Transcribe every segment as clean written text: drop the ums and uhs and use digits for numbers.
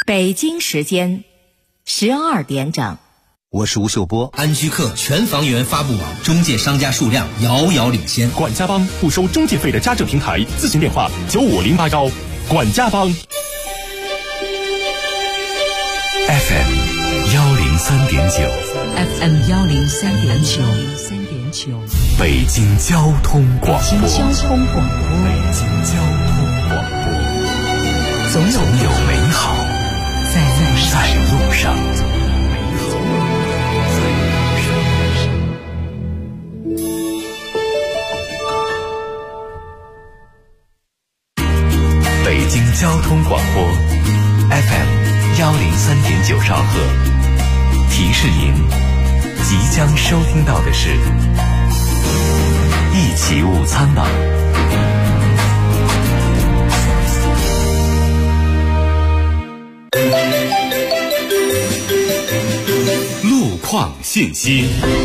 北京时间12点整。 我是吴秀波。 安居客全房源发布网中介商家数量遥遥领先。 管家帮不收中介费的家政平台，咨询电话95081。管家帮。 FM 103.9 FM 103.9 北京交通广播。 北京交通广播。总有美好在路上。北京交通广播 FM 103.9兆赫，提示您即将收听到的是一起午餐吧。路况信息。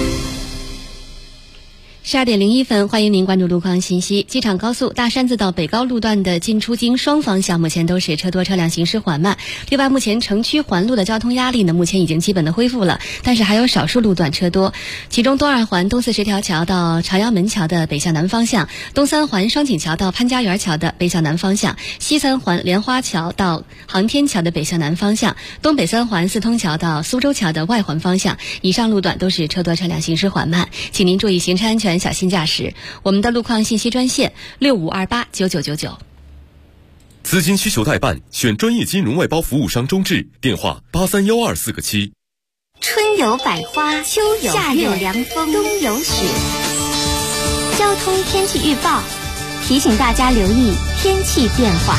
12点01分，欢迎您关注路况信息。机场高速大山子到北高路段的进出京双方向目前都是车多，车辆行驶缓慢。另外，目前城区环路的交通压力呢，目前已经基本的恢复了，但是还有少数路段车多。其中东二环东四十条桥到朝阳门桥的北向南方向，东三环双井桥到潘家园桥的北向南方向，西三环莲花桥到航天桥的北向南方向，东北三环四通桥到苏州桥的外环方向，以上路段都是车多，车辆行驶缓慢，请您注意行车安全，小心驾驶。我们的路况信息专线65289999。 资金需求代办，选专业金融外包服务商中智，电话831247个7。 春有百花，秋有夏有凉风，冬有雪。交通天气预报提醒大家留意天气变化。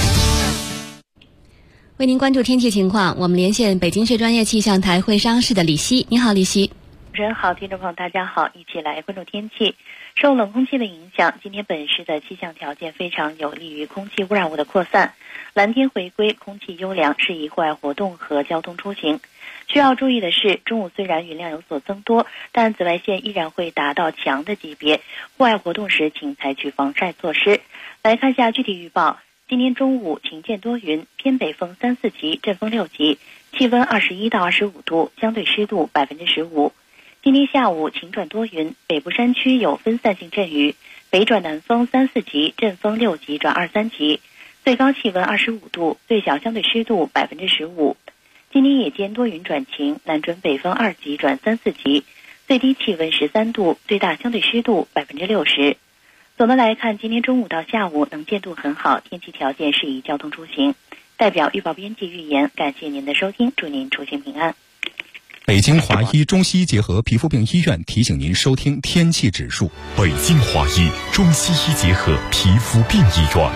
为您关注天气情况，我们连线北京市专业气象台会商室的李希。你好，李希。 主持人好，听众朋友大家好，一起来关注天气。受冷空气的影响，今天本市的气象条件非常有利于空气污染物的扩散，蓝天回归，空气优良，适宜户外活动和交通出行。需要注意的是，中午虽然云量有所增多，但紫外线依然会达到强的级别，户外活动时请采取防晒措施。来看一下具体预报。今天中午晴间多云，偏北风3、4级，阵风6级，气温21到25度，相对湿度15%。今天下午晴转多云，北部山区有分散性阵雨，北转南风3、4级，阵风6级转2、3级，最高气温25度，最小相对湿度15%。今天夜间多云转晴，南转北风2级转3、4级，最低气温13度，最大相对湿度60%。总的来看，今天中午到下午能见度很好，天气条件适宜交通出行。代表预报编辑预言，感谢您的收听，祝您出行平安。 北京华医中西医结合皮肤病医院提醒您收听天气指数。 北京华医中西医结合皮肤病医院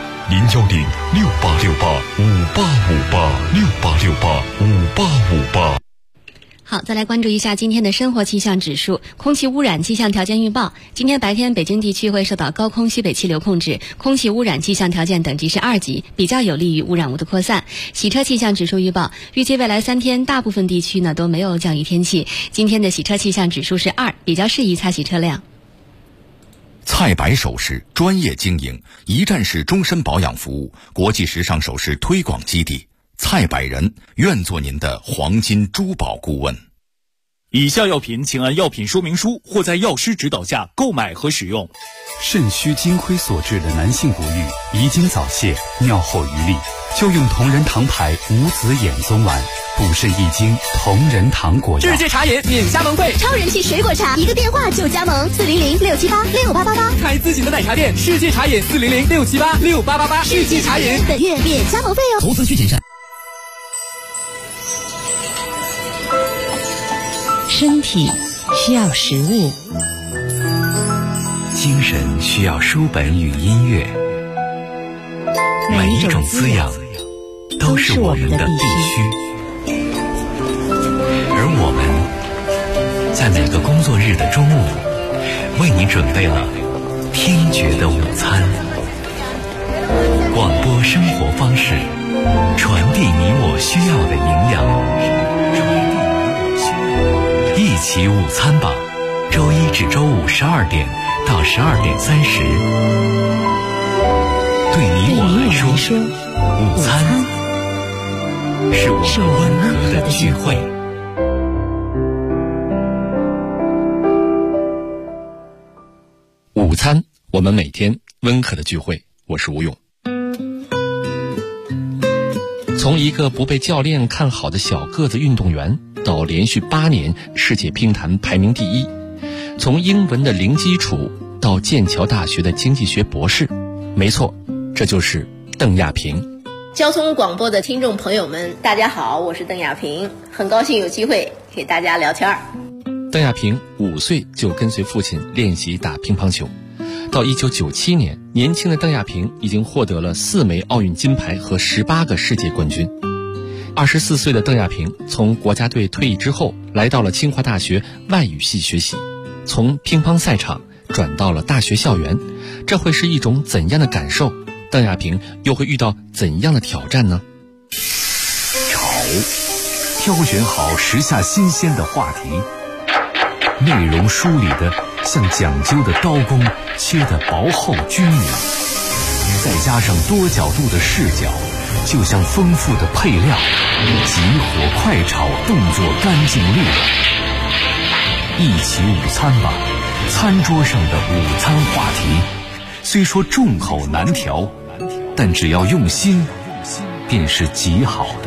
，0106868585858 好，再来关注一下今天的生活气象指数。空气污染气象条件预报，今天白天北京地区会受到高空西北气流控制，空气污染气象条件等级是2级，比较有利于污染物的扩散。洗车气象指数预报，预计未来3天大部分地区呢都没有降雨天气，今天的洗车气象指数是2，比较适宜擦洗车辆。 蔡白首饰专业经营，一站式终身保养服务，国际时尚首饰推广基地。蔡百人愿做您的黄金珠宝顾问。 以下药品请按药品说明书或在药师指导下购买和使用。 肾虚金亏所致的男性不育、遗精早泄、尿后余力，就用同仁堂牌无籽眼松丸，补肾益精，同仁堂果药。 世界茶饮免加盟费， 超人气水果茶，一个电话就加盟，400-678-6888， 开自己的奶茶店。世界茶饮400-678-6888，世界茶饮本月免加盟费哦。 投资需谨慎。 身体需要食物， 精神需要书本与音乐，每一种滋养都是我们的必须。而我们在每个工作日的中午，为你准备了听觉的午餐。广播生活方式，传递你我需要的营养。一起午餐吧，周一至周五12点到12点30。对你我来说，午餐是我们温和的聚会。 午餐，我们每天温和的聚会。我是吴勇。从一个不被教练看好的小个子运动员，到连续8年世界乒坛排名第1，从英文的零基础到剑桥大学的经济学博士，没错，这就是邓亚萍。 交通广播的听众朋友们，大家好，我是邓亚萍，很高兴有机会给大家聊天。 邓亚萍5岁就跟随父亲练习打乒乓球，到1997年，年轻的邓亚萍已经获得了4枚奥运金牌和18个世界冠军。24岁的邓亚萍从国家队退役之后，来到了清华大学外语系学习，从乒乓赛场转到了大学校园，这会是一种怎样的感受？邓亚萍又会遇到怎样的挑战呢？ 挑选好时下新鲜的话题，内容梳理的像讲究的刀工，切得薄厚均匀，再加上多角度的视角，就像丰富的配料，急火快炒，动作干净利落。一起午餐吧，餐桌上的午餐话题，虽说众口难调，但只要用心，便是极好的。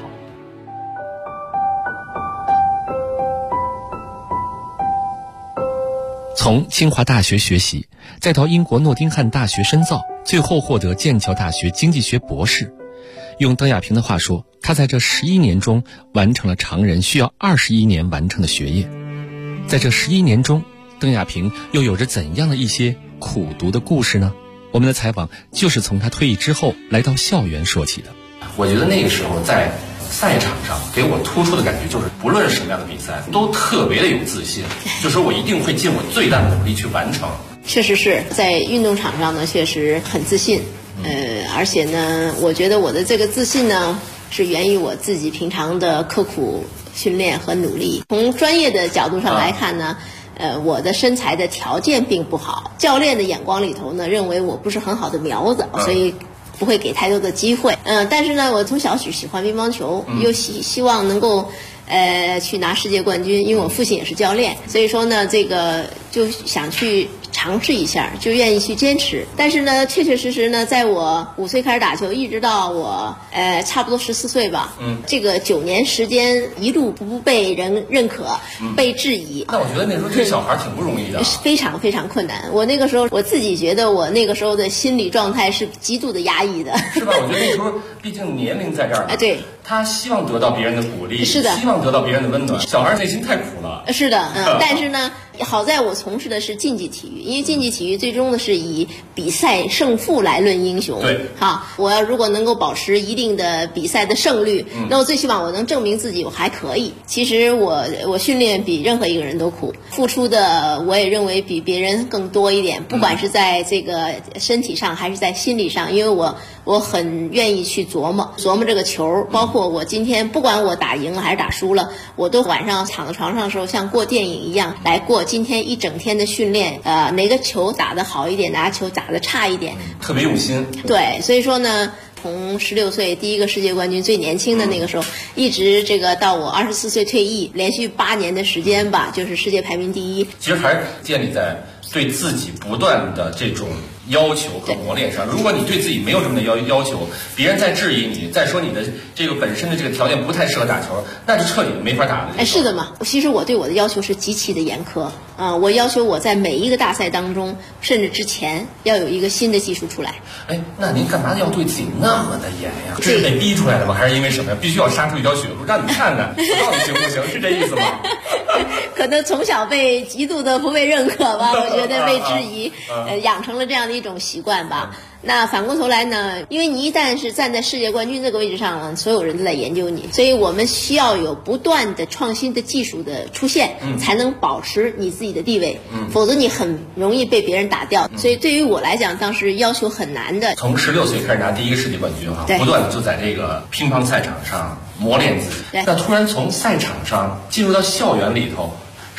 从清华大学学习，再到英国诺丁汉大学深造，最后获得剑桥大学经济学博士。用邓亚萍的话说，他在这11年中完成了常人需要21年完成的学业。在这11年中，邓亚萍又有着怎样的一些苦读的故事呢？我们的采访就是从他退役之后来到校园说起的。 我觉得那个时候在赛场上给我突出的感觉就是，不论什么样的比赛都特别的有自信，就说我一定会尽我最大的努力去完成。 确实是在运动场上呢，确实很自信。而且呢，我觉得我的这个自信呢，是源于我自己平常的刻苦训练和努力。从专业的角度上来看呢，我的身材的条件并不好，教练的眼光里头呢，认为我不是很好的苗子，所以不会给太多的机会。但是呢，我从小喜欢乒乓球，又希望能够去拿世界冠军，因为我父亲也是教练，所以说呢，这个就想去尝试一下，就愿意去坚持。但是呢，确确实实呢，在我5岁开始打球，一直到我差不多14岁吧，这个9年时间一路不被人认可，被质疑。 那我觉得那时候这小孩挺不容易的， 非常非常困难。我那个时候我自己觉得我那个时候的心理状态是极度的压抑的， 是吧？我觉得那时候毕竟年龄在这儿， 对， 他希望得到别人的鼓励， 是的， 希望得到别人的温暖。小孩内心太苦了， 是的，但是呢，好在我从事的是竞技体育，因为竞技体育最终的是以比赛胜负来论英雄。 对， 我要如果能够保持一定的比赛的胜率，那我最希望我能证明自己我还可以。其实我训练比任何一个人都苦，付出的我也认为比别人更多一点，不管是在这个身体上还是在心理上，因为我很愿意去琢磨这个球，包括我今天不管我打赢了还是打输了，我都晚上躺在床上的时候像过电影一样来过今天一整天的训练，哪个球打得好一点，哪个球打得差一点， 特别用心。 对，所以说呢，从16岁第一个世界冠军最年轻的那个时候，一直这个到我24岁退役，连续8年的时间吧，就是世界排名第1。 其实还是建立在对自己不断的这种要求和磨练上。如果你对自己没有这么的要求，别人在质疑你，再说你的这个本身的这个条件不太适合打球，那就彻底没法打了。 是的嘛，其实我对我的要求是极其的严苛我要求我在每一个大赛当中，甚至之前要有一个新的技术出来。 那您干嘛要对自己那么的严呀？这是被逼出来的吗？还是因为什么呀？必须要杀出一条血路，让你看看到底行不行？是这意思吗？ 可能从小被极度的不被认可吧，我觉得被质疑，养成了这样的一种习惯吧。那反过头来呢，因为你一旦是站在世界冠军这个位置上了，所有人都在研究你，所以我们需要有不断的创新的技术的出现，才能保持你自己的地位，否则你很容易被别人打掉。所以对于我来讲，当时要求很难的。 从16岁开始拿第一个世界冠军不断的就在这个乒乓赛场上磨练自己。那突然从赛场上进入到校园里头，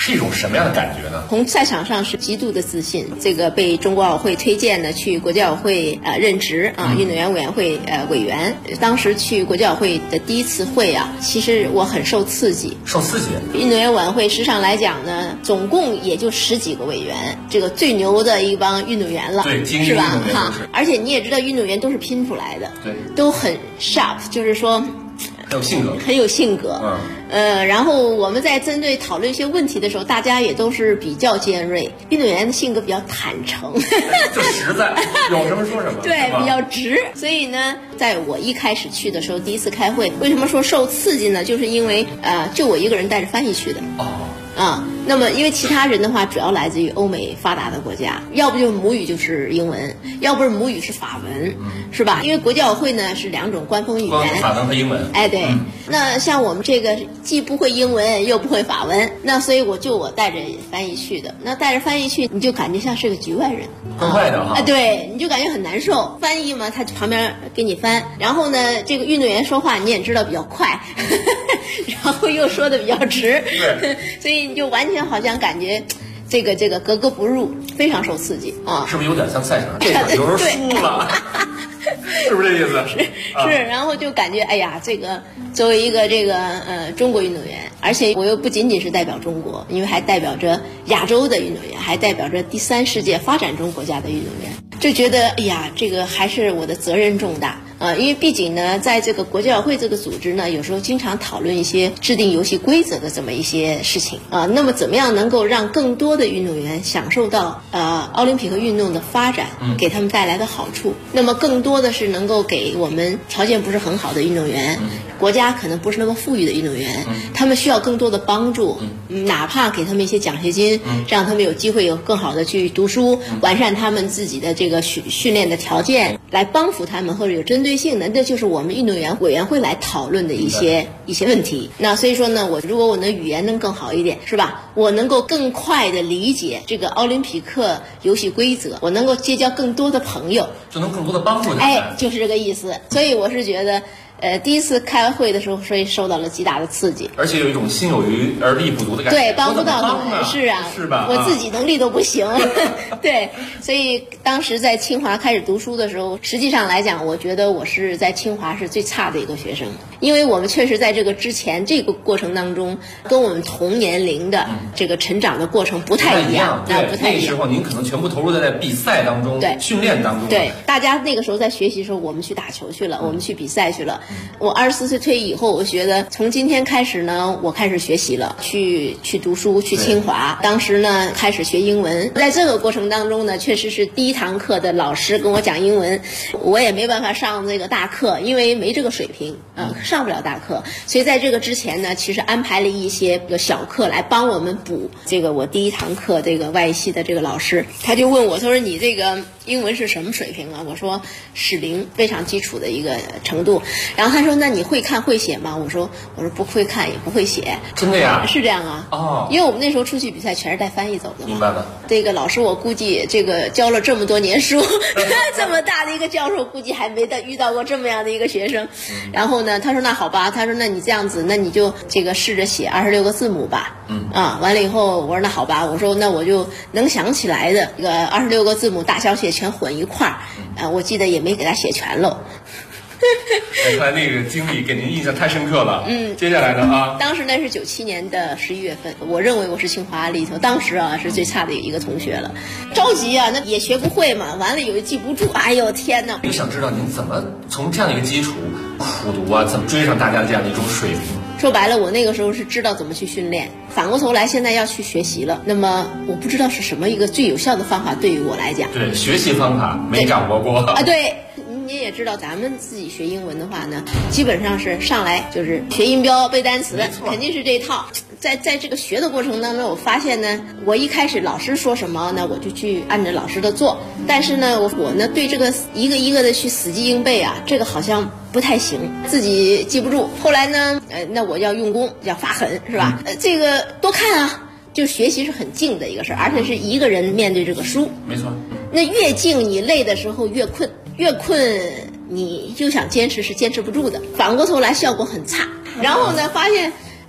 是一种什么样的感觉呢？ 从赛场上是极度的自信，这个被中国奥会推荐呢去国际奥会任职运动员委员会委员。当时去国际奥会的第一次会啊，其实我很受刺激。 受刺激？ 运动员委员会实际上来讲呢，总共也就10几个委员，这个最牛的一帮运动员了， 对，精英是吧？ 运动员哈，而且你也知道，运动员都是拼出来的， 对， 都很 sharp， 就是说。 很有性格， 很有性格。然后我们在针对讨论一些问题的时候，大家也都是比较尖锐。运动员的性格比较坦诚， 就实在，有什么说什么。 对，比较直。所以呢，在我一开始去的时候，第一次开会，为什么说受刺激呢？就是因为就我一个人带着翻译去的。那么因为其他人的话主要来自于欧美发达的国家，要不就母语就是英文，要不是母语是法文，是吧？因为国际奥会呢是2种官方语言， 法文和英文。 哎，对。那像我们这个既不会英文又不会法文，那所以我带着翻译去的。那带着翻译去，你就感觉像是个局外人， 怪怪的哈。 对，你就感觉很难受。翻译嘛，他旁边给你翻，然后呢，这个运动员说话你也知道比较快，然后又说的比较直， 对， 所以你就完全好像感觉这个格格不入，非常受刺激啊！ 是不是有点像赛场上这场有时候输了？是不是这意思？ 是，然后就感觉哎呀，这个作为一个中国运动员，而且我又不仅仅是代表中国，因为还代表着亚洲的运动员，还代表着第3世界发展中国家的运动员，就觉得哎呀，这个还是我的责任重大。因为毕竟呢，在这个国际奥会这个组织呢，有时候经常讨论一些制定游戏规则的这么一些事情那么怎么样能够让更多的运动员享受到奥林匹克运动的发展给他们带来的好处？那么更多的是能够给我们条件不是很好的运动员，国家可能不是那么富裕的运动员，他们需要更多的帮助，哪怕给他们一些奖学金，让他们有机会有更好的去读书，完善他们自己的这个训练的条件，来帮扶他们或者有针对性的，这就是我们运动员委员会来讨论的一些问题。那所以说呢，如果我的语言能更好一点，是吧？我能够更快的理解这个奥林匹克游戏规则，我能够结交更多的朋友， 就能更多的帮助他们。 哎，就是这个意思。所以我是觉得。第一次开会的时候，所以受到了极大的刺激， 而且有一种心有余而力不足的感觉。 对，帮不到他们，是啊， 是吧？ 我自己能力都不行，对，所以当时在清华开始读书的时候，实际上来讲，我觉得我是在清华是最差的一个学生，因为我们确实在这个之前这个过程当中，跟我们同年龄的这个成长的过程不太一样， 对，不太一样。那时候您可能全部投入在比赛当中， 对， 训练当中， 对，大家那个时候在学习的时候，我们去打球去了，我们去比赛去了。我24岁退役以后，我觉得从今天开始呢，我开始学习了，去读书，去清华。当时呢，开始学英文。在这个过程当中呢，确实是第1堂课的老师跟我讲英文，我也没办法上这个大课，因为没这个水平，上不了大课。所以在这个之前呢，其实安排了一些小课来帮我们补这个我第1堂课这个外语系的这个老师，他就问我，他说你这个英文是什么水平啊？我说是0，非常基础的一个程度。然后他说那你会看会写吗？我说不会看也不会写。 真的呀？ 是这样啊。 哦。 因为我们那时候出去比赛全是带翻译走的。 明白了。 这个老师我估计这个教了这么多年书，这么大的一个教授，估计还没遇到过这么样的一个学生。然后呢，他说那好吧，他说那你这样子，那你就这个试着写26个字母吧。完了以后我说那好吧，我说那我就能想起来的这个26个字母大小写全混一块儿，我记得也没给他写全喽。 看来那个经历给您印象太深刻了。接下来呢当时呢是97年的11月份，我认为我是清华里头当时是最差的一个同学了，着急啊，那也学不会嘛，完了有记不住，哎呦天哪！ 就想知道您怎么从这样的一个基础苦读啊，怎么追上大家这样的一种水平？ 说白了，我那个时候是知道怎么去训练，反过头来现在要去学习了，那么我不知道是什么一个最有效的方法对于我来讲。 对，学习方法没掌握过啊。对，你也知道咱们自己学英文的话呢，基本上是上来就是学音标背单词，肯定是这一套。在这个学的过程当中，我发现呢，我一开始老师说什么呢，我就去按照老师的做，但是呢我呢对这个一个一个的去死记硬背啊，这个好像不太行，自己记不住。后来呢那我要用功，要发狠，是吧？这个多看啊，就学习是很静的一个事儿，而且是一个人面对这个书。 没错。 那越静你累的时候越困，越困你就想坚持是坚持不住的，反过头来效果很差。然后呢发现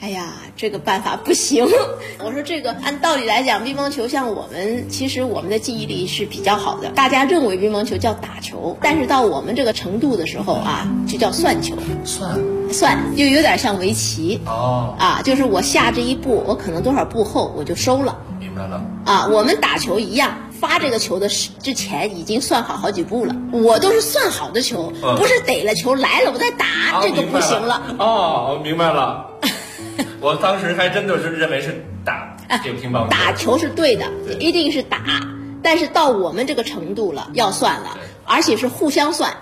哎呀，这个办法不行。我说这个按道理来讲，乒乓球像其实我们的记忆力是比较好的。大家认为乒乓球叫打球，但是到我们这个程度的时候啊，就叫算球。算就有点像围棋就是我下这一步，我可能多少步后我就收了。 明白了我们打球一样。发这个球的之前已经算好几步了，我都是算好的球，不是逮了球来了我再打，这个不行了。 我明白了。我当时还真的是认为是打这个乒乓球， 打球是对的，一定是打。但是到我们这个程度了，要算了，而且是互相算。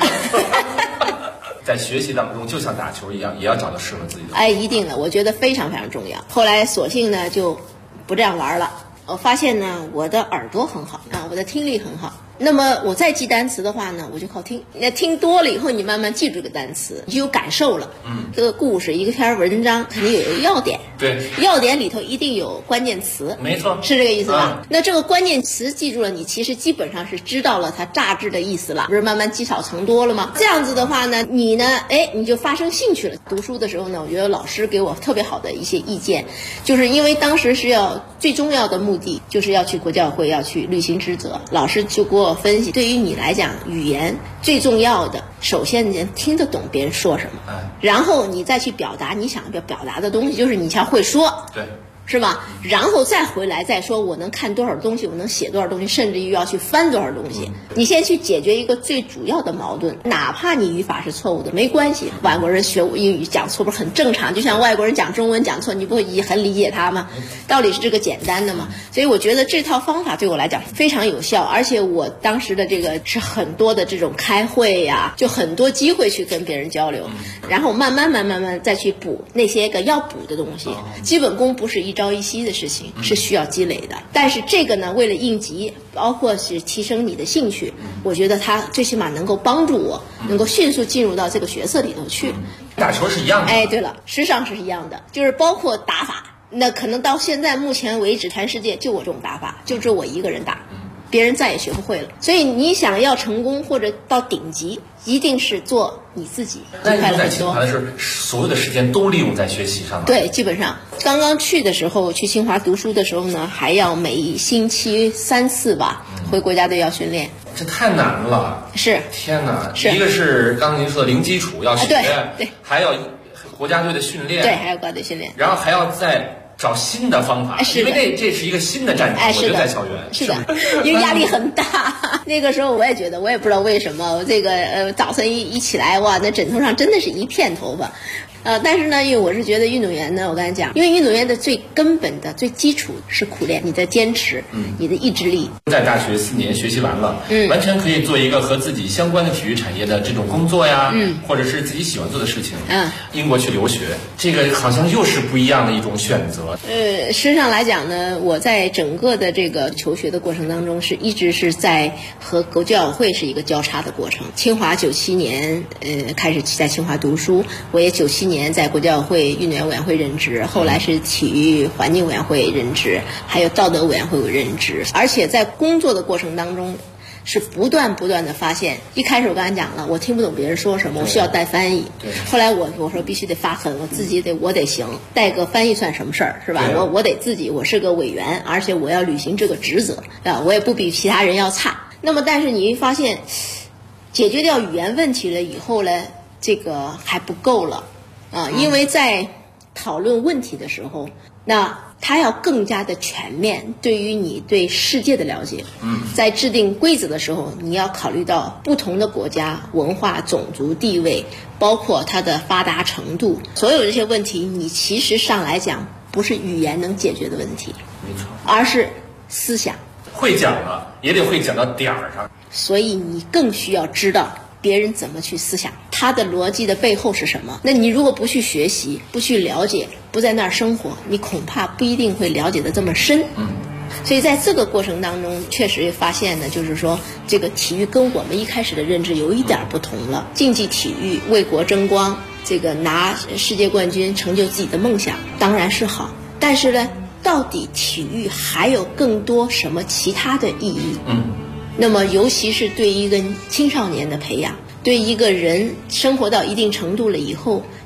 在学习当中，就像打球一样，也要找到适合自己的。 一定的，我觉得非常非常重要。后来索性呢就不这样玩了。我发现呢，我的耳朵很好我的听力很好。那么我再记单词的话呢，我就靠听。那听多了以后，你慢慢记住这个单词，你就有感受了。这个故事一个篇文章肯定有一个要点， 对， 要点里头一定有关键词， 没错， 是这个意思吧？那这个关键词记住了，你其实基本上是知道了它大致的意思了，不是慢慢积少成多了吗？这样子的话呢，你就发生兴趣了。读书的时候呢，我觉得老师给我特别好的一些意见，就是因为当时是最重要的目的就是要去国教会，要去履行职责。老师就给我分析，对于你来讲，语言最重要的，首先你听得懂别人说什么，然后你再去表达你想要表达的东西，就是你要会说， 对， 是吧？然后再回来再说我能看多少东西，我能写多少东西，甚至于要去翻多少东西。你先去解决一个最主要的矛盾，哪怕你语法是错误的没关系，外国人学英语讲错不是很正常，就像外国人讲中文讲错，你不会很理解他吗？道理是这个简单的嘛。所以我觉得这套方法对我来讲非常有效，而且我当时的这个是很多的这种开会呀，就很多机会去跟别人交流，然后慢慢再去补那些个要补的东西。基本功不是一朝一夕的事情，是需要积累的。但是这个呢，为了应急，包括是提升你的兴趣，我觉得它最起码能够帮助我能够迅速进入到这个角色里头去。 打球是一样的。 对了，实际上是一样的，就是包括打法。那可能到现在目前为止，全世界就我这种打法，就只有我一个人打，别人再也学不会了。所以你想要成功或者到顶级，一定是做你自己。 那你在清华的时候，所有的时间都利用在学习上吗？ 对，基本上刚刚去的时候，去清华读书的时候呢，还要每星期3次吧，回国家队要训练。 这太难了。 是。 天哪！一个是刚才您说的零基础要学， 对， 还要国家队的训练， 对，还有国家队训练， 然后还要再找新的方法，因为这是一个新的战场，我觉得在校园是的，因为压力很大。那个时候我也觉得，我也不知道为什么，这个早晨一起来，哇，那枕头上真的是一片头发。但是呢，因为我是觉得运动员呢，我刚才讲，因为运动员的最根本的、最基础是苦练，你的坚持，你的意志力。 在大学4年学习完了，完全可以做一个和自己相关的体育产业的这种工作呀，或者是自己喜欢做的事情。英国去留学，这个好像又是不一样的一种选择。 实际上来讲呢，我在整个的这个求学的过程当中，一直是在和国教会是一个交叉的过程。清华97年，开始在清华读书，我也97年在国教会运动员委员会任职，后来是体育环境委员会任职，还有道德委员会任职。而且在工作的过程当中，是不断的发现。一开始我刚才讲了，我听不懂别人说什么，我需要带翻译。后来我说必须得发狠，我自己我得行，带个翻译算什么事儿，是吧？我得自己，我是个委员，而且我要履行这个职责啊，我也不比其他人要差。那么但是你会发现，解决掉语言问题了以后呢，这个还不够了。因为在讨论问题的时候，那它要更加的全面，对于你对世界的了解。在制定规则的时候，你要考虑到不同的国家文化、种族、地位，包括它的发达程度，所有这些问题，你其实上来讲不是语言能解决的问题， 没错， 而是思想。 会讲了，也得会讲到点儿上。 所以你更需要知道别人怎么去思想，他的逻辑的背后是什么。那你如果不去学习，不去了解，不在那儿生活，你恐怕不一定会了解的这么深。所以在这个过程当中，确实发现呢，就是说这个体育跟我们一开始的认知有一点不同了。竞技体育为国争光，这个拿世界冠军，成就自己的梦想，当然是好。但是呢，到底体育还有更多什么其他的意义？那么尤其是对一个青少年的培养，对一个人生活到一定程度了以后，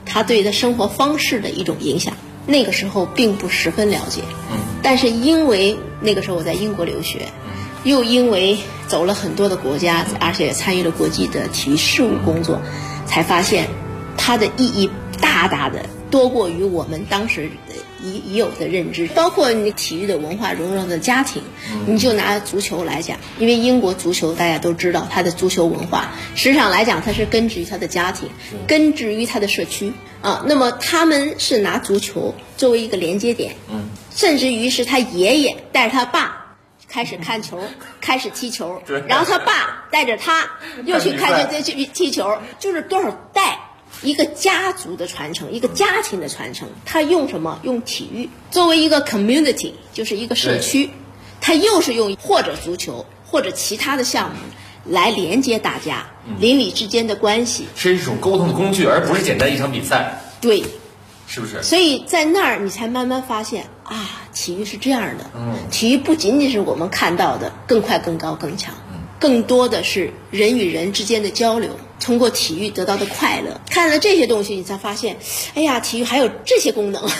他对的生活方式的一种影响。那个时候并不十分了解，但是因为那个时候我在英国留学，又因为走了很多的国家，而且参与了国际的体育事务工作，才发现它的意义大大的多过于我们当时已有的认知。包括你体育的文化融入的家庭，你就拿足球来讲，因为英国足球大家都知道，它的足球文化实际上来讲，它是根植于它的家庭，根植于它的社区啊。那么他们是拿足球作为一个连接点，甚至于是他爷爷带着他爸开始看球，开始踢球，然后他爸带着他又去去踢球，就是多少代一个家族的传承，一个家庭的传承。他用什么？用体育作为一个 community， 就是一个社区，他又是用或者足球或者其他的项目来连接大家邻里之间的关系， 是一种沟通的工具，而不是简单一场比赛。 对， 是不是？ 所以在那儿你才慢慢发现啊，体育是这样的。体育不仅仅是我们看到的更快、更高、更强，更多的是人与人之间的交流，通过体育得到的快乐。看了这些东西，你才发现，哎呀，体育还有这些功能。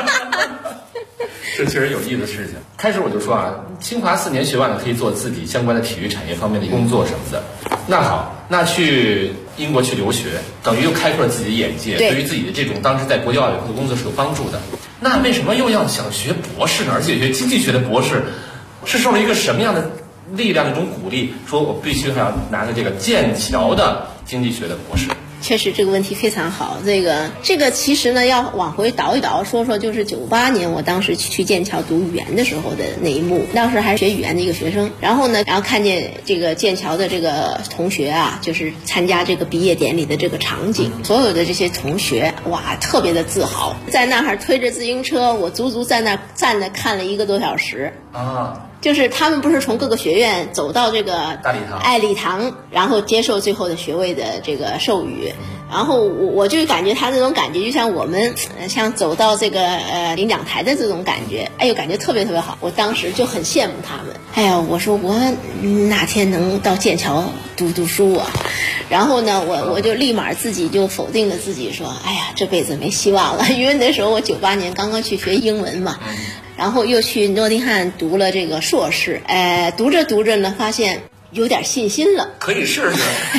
这确实有意思的事情。开始我就说啊，清华4年学完了，可以做自己相关的体育产业方面的工作什么的。那好，那去英国去留学，等于又开阔了自己的眼界，对于自己的这种当时在国际奥委会的工作是有帮助的。那为什么又要想学博士呢？而且学经济学的博士，是受了一个什么样的力量的一种鼓励，说我必须还要拿着这个剑桥的经济学的博士？ 确实这个问题非常好，这个其实呢要往回倒一倒说说，就是98年我当时去剑桥读语言的时候的那一幕。当时还是学语言的一个学生，然后看见这个剑桥的这个同学啊，就是参加这个毕业典礼的这个场景，所有的这些同学哇特别的自豪，在那儿推着自行车，我足足在那站着看了1个多小时啊。就是他们不是从各个学院走到这个大礼堂，然后接受最后的学位的这个授予，然后我就感觉他那种感觉就像我们像走到这个领奖台的这种感觉，哎呦，感觉特别特别好。我当时就很羡慕他们，哎呀，我说我哪天能到剑桥读书啊？然后呢，我就立马自己就否定了自己，说，哎呀，这辈子没希望了，因为那时候我98年刚刚去学英文嘛。然后又去诺丁汉读了这个硕士，读着读着呢，发现有点信心了， 可以试试。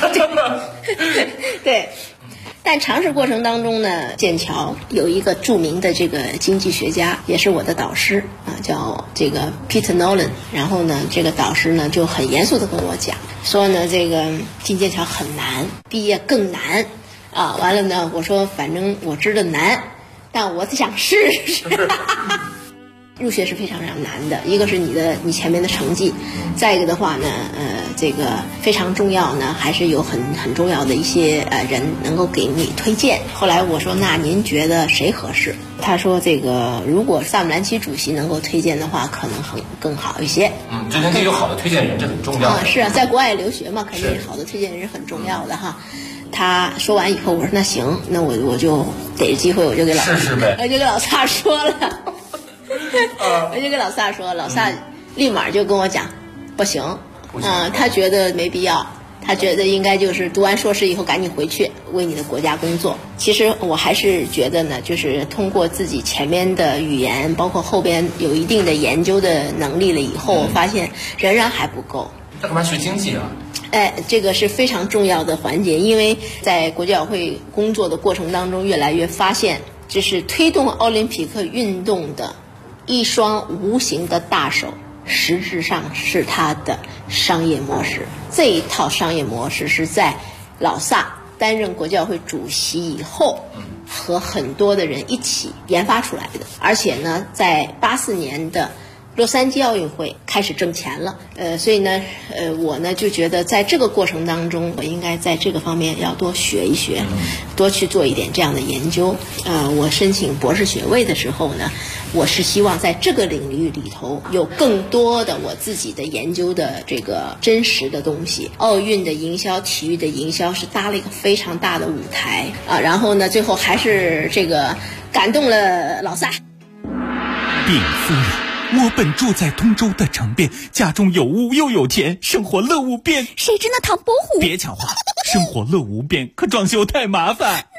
对，但尝试过程当中呢，剑桥有一个著名的这个经济学家，也是我的导师啊，叫这个 Peter Nolan。然后呢，这个导师呢就很严肃的跟我讲，说呢这个进剑桥很难，毕业更难啊。完了呢，我说反正我知道难，但我想试试。入学是非常非常难的，一个是你前面的成绩，再一个的话呢，这个非常重要呢，还是有很重要的一些人能够给你推荐。后来我说，那您觉得谁合适？他说，这个如果萨姆兰奇主席能够推荐的话，可能更好一些。 这肯定有好的推荐人，这很重要的。 是啊，在国外留学嘛，肯定好的推荐人是很重要的哈。他说完以后，我说那行，那我就逮着机会，我就给老试试呗， 我就跟老萨说了。我就跟老萨说，老萨立马就跟我讲，不行，他觉得没必要，他觉得应该就是读完硕士以后赶紧回去为你的国家工作。其实我还是觉得呢，就是通过自己前面的语言，包括后边有一定的研究的能力了以后，我发现仍然还不够。 那干嘛学经济啊？ 这个是非常重要的环节，因为在国际奥会工作的过程当中，越来越发现，这是推动奥林匹克运动的一双无形的大手，实质上是他的商业模式。这一套商业模式是在老萨担任国际奥会主席以后，和很多的人一起研发出来的。而且呢，在84年的洛杉矶奥运会开始挣钱了，所以呢，我呢就觉得在这个过程当中，我应该在这个方面要多学一学，多去做一点这样的研究。我申请博士学位的时候呢，我是希望在这个领域里头有更多的我自己的研究的这个真实的东西。奥运的营销、体育的营销是搭了一个非常大的舞台啊。然后呢，最后还是这个感动了老萨。 禀夫人，我本住在通州的城边，家中有屋又有田，生活乐无边。 谁知那唐伯虎？ 别抢话，生活乐无边，可装修太麻烦。 那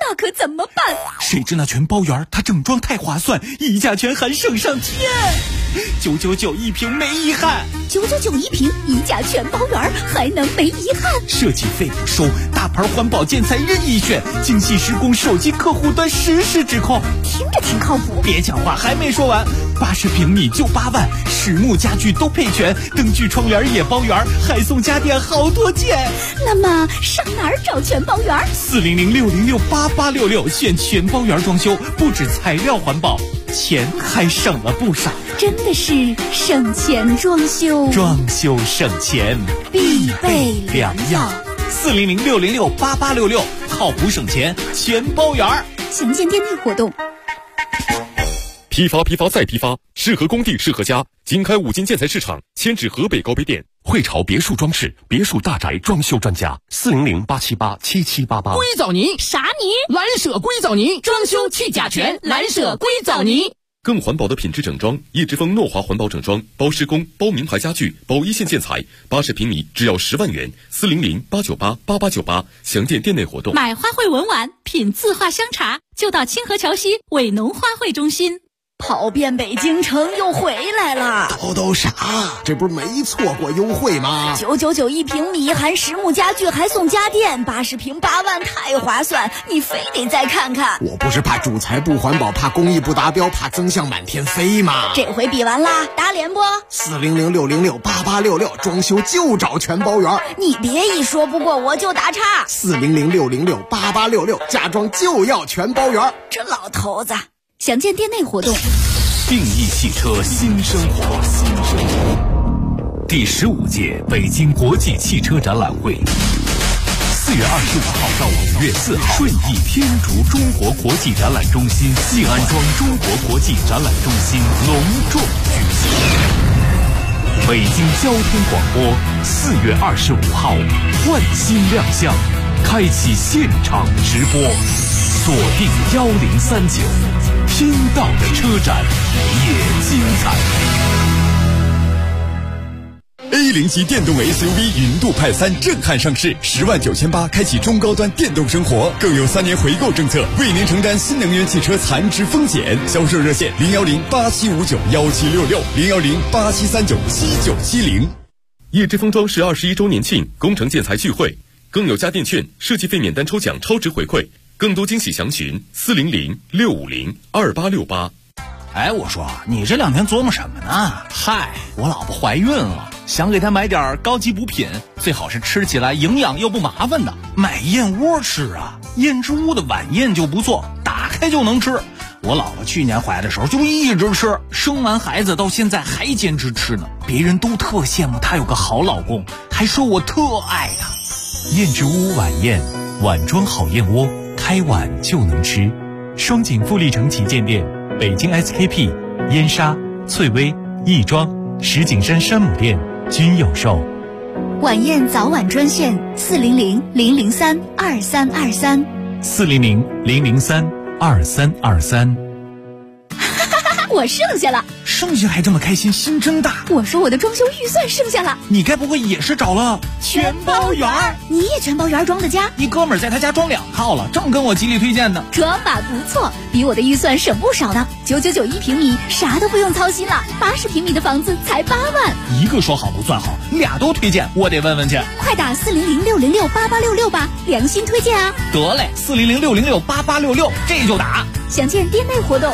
那可怎么办？ 谁知那全包圆它整装太划算，一价全含省上天，999一瓶没遗憾 ，999一瓶，一价全包圆还能没遗憾？ 设计费不收，大牌环保建材任意选，精细施工，手机客户端实时指控， 听着挺靠谱。 别讲话，还没说完，80平米就8万，实木家具都配全，灯具窗帘也包圆，还送家电好多件。 那么上哪儿找全包圆 ？400-606-8866，选全包圆装修，不止材料环保，钱还省了不少。 真的是省钱装修， 装修省钱必备良药。 400-606-8866，靠谱省钱，全包圆。 详见店内活动。 批发再批发，适合工地适合家。经开5金建材市场，迁至河北高碑店。 汇潮别墅装饰，别墅大宅装修专家，400-878-7788。 硅藻泥啥泥？ 蓝舍硅藻泥，装修去甲醛，蓝舍硅藻泥。 更环保的品质整装，叶之峰诺华环保整装，包施工，包名牌家具，包一线建材，80平米只要10万元。400-898-8898，详见店内活动。 买花卉文玩，品字画香茶，就到清河桥西伟农花卉中心。跑遍北京城又回来了， 都啥？这不是没错过优惠吗 ？999一平米含实木家具还送家电，80平8万，太划算！你非得再看看。 我不是怕主材不环保，怕工艺不达标，怕增项满天飞吗？ 这回比完啦，打脸不 ？400-606-8866，装修就找全包圆。 你别一说不过我就打岔。 400-606-8866，家装就要全包圆。 这老头子。详见店内活动。 定义汽车新生活，第15届北京国际汽车展览会，4月25号到5月4号，顺义天竺中国国际展览中心静安庄中国国际展览中心隆重举行。北京交通广播4月25号换新亮相，开启现场直播，锁定1039。听到的车展也精彩。 A0级电动 SUV 云度派3震撼上市，10.98万开启中高端电动生活，更有3年回购政策，为您承担新能源汽车残值风险。销售热线010-8759-1766，010-8739-7970。 叶之峰装饰21周年庆工程建材聚会，更有家电券、设计费免单抽奖超值回馈。更多惊喜详询400-650-2868。 哎，我说你这2天琢磨什么呢？嗨，我老婆怀孕了，想给她买点高级补品，最好是吃起来营养又不麻烦的。买燕窝吃啊，燕之屋的晚宴就不错，打开就能吃。我老婆去年怀的时候就一直吃，生完孩子到现在还坚持吃呢。别人都特羡慕她有个好老公，还说我特爱她。 燕之屋晚宴，碗装好燕窝，开碗就能吃。双井富力城旗舰店、北京 SKP、燕莎、翠微、亦庄、石景山山姆店均有售。 晚宴早晚专线400-003-2323 400-003-2323。 我剩下了， 剩下还这么开心，心真大。 我说我的装修预算剩下了， 你该不会也是找了全包圆？你也全包圆装的家？ 一哥们儿在他家装2套了，正跟我极力推荐呢。 这把不错，比我的预算省不少呢。999一平米，啥都不用操心了。80平米的房子才8万。 一个说好不算好，2都推荐，我得问问去。 快打400-606-8866吧，良心推荐啊！ 得嘞，400-606-8866，这就打。 详见店内活动。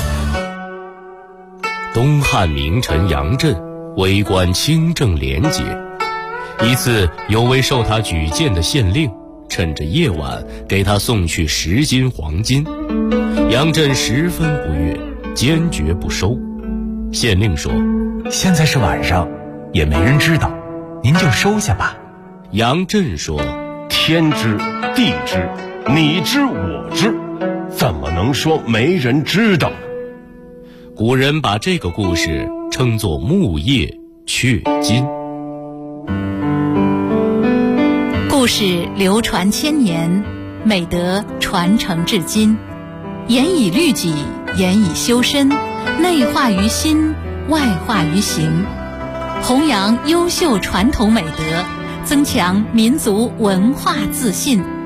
东汉名臣杨震为官清正廉洁，一次有位受他举荐的县令趁着夜晚给他送去10斤黄金，杨震十分不悦，坚决不收。县令说：“ 现在是晚上，也没人知道，您就收下吧。” 杨震说：“ 天知地知，你知我知，怎么能说没人知道？” 古人把这个故事称作木叶雀金。 故事流传千年，美德传承至今，严以律己，严以修身，内化于心，外化于行，弘扬优秀传统美德，增强民族文化自信，